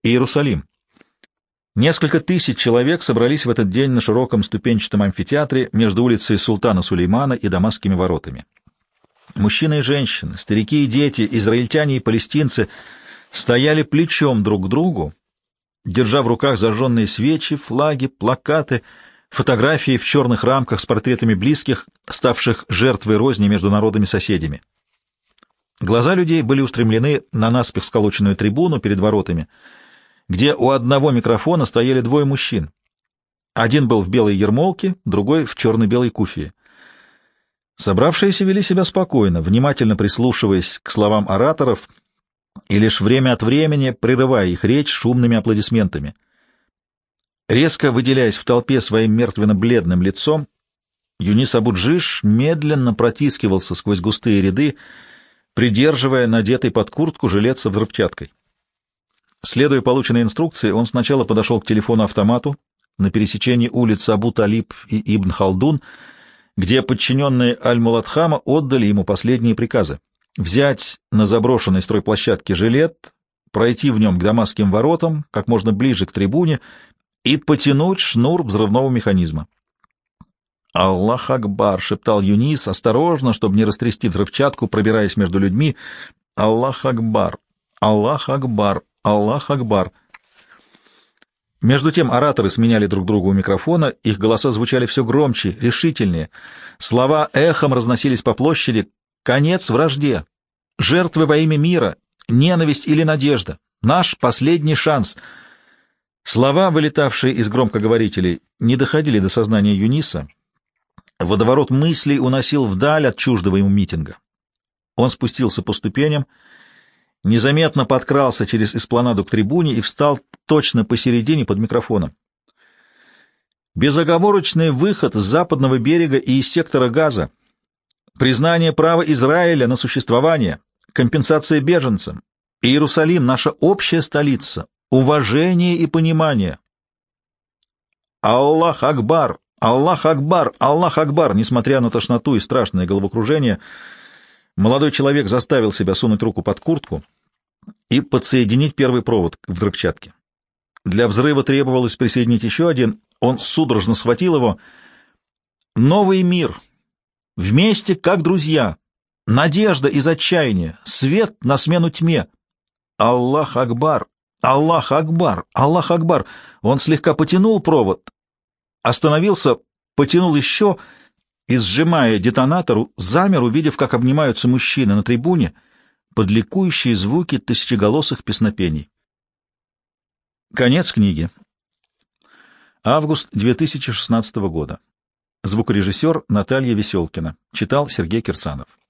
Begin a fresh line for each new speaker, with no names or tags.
Иерусалим. Несколько тысяч человек собрались в этот день на широком ступенчатом амфитеатре между улицей Султана Сулеймана и Дамасскими воротами. Мужчины и женщины, старики и дети, израильтяне и палестинцы стояли плечом друг к другу, держа в руках зажженные свечи, флаги, плакаты, фотографии в черных рамках с портретами близких, ставших жертвой розни между народами-соседями. Глаза людей были устремлены на наспех сколоченную трибуну перед воротами, где у одного микрофона стояли двое мужчин. Один был в белой ермолке, другой в черно-белой куфии. Собравшиеся вели себя спокойно, внимательно прислушиваясь к словам ораторов и лишь время от времени прерывая их речь шумными аплодисментами. Резко выделяясь в толпе своим мертвенно-бледным лицом, Юнис Абу-Джиш медленно протискивался сквозь густые ряды, придерживая надетый под куртку жилет со взрывчаткой. Следуя полученной инструкции, он сначала подошел к телефону-автомату на пересечении улиц Абу-Талиб и Ибн Халдун, где подчиненные Аль-Муладхама отдали ему последние приказы: взять на заброшенной стройплощадке жилет, пройти в нем к Дамасским воротам, как можно ближе к трибуне, и потянуть шнур взрывного механизма. «Аллах Акбар!» — шептал Юнис, осторожно, чтобы не растрясти взрывчатку, пробираясь между людьми. «Аллах Акбар! Аллах Акбар! Аллах Акбар!» Между тем ораторы сменяли друг друга у микрофона, их голоса звучали все громче, решительнее. Слова эхом разносились по площади. «Конец вражде! Жертвы во имя мира! Ненависть или надежда! Наш последний шанс!» Слова, вылетавшие из громкоговорителей, не доходили до сознания Юниса. Водоворот мыслей уносил вдаль от чуждого ему митинга. Он спустился по ступеням, незаметно подкрался через эспланаду к трибуне и встал точно посередине под микрофоном. Безоговорочный выход с западного берега и из сектора Газа, признание права Израиля на существование, компенсация беженцам, Иерусалим — наша общая столица, уважение и понимание. Аллах Акбар! Аллах Акбар! Аллах Акбар! Несмотря на тошноту и страшное головокружение, молодой человек заставил себя сунуть руку под куртку и подсоединить первый провод к взрывчатке. Для взрыва требовалось присоединить еще один. Он судорожно схватил его. Новый мир. Вместе, как друзья. Надежда из отчаяния. Свет на смену тьме. Аллах Акбар! Аллах Акбар! Аллах Акбар! Он слегка потянул провод, остановился, потянул еще и, сжимая детонатор, замер, увидев, как обнимаются мужчины на трибуне под ликующие звуки тысячеголосых песнопений. Конец книги. Август 2016 года. Звукорежиссер Наталья Веселкина. Читал Сергей Кирсанов.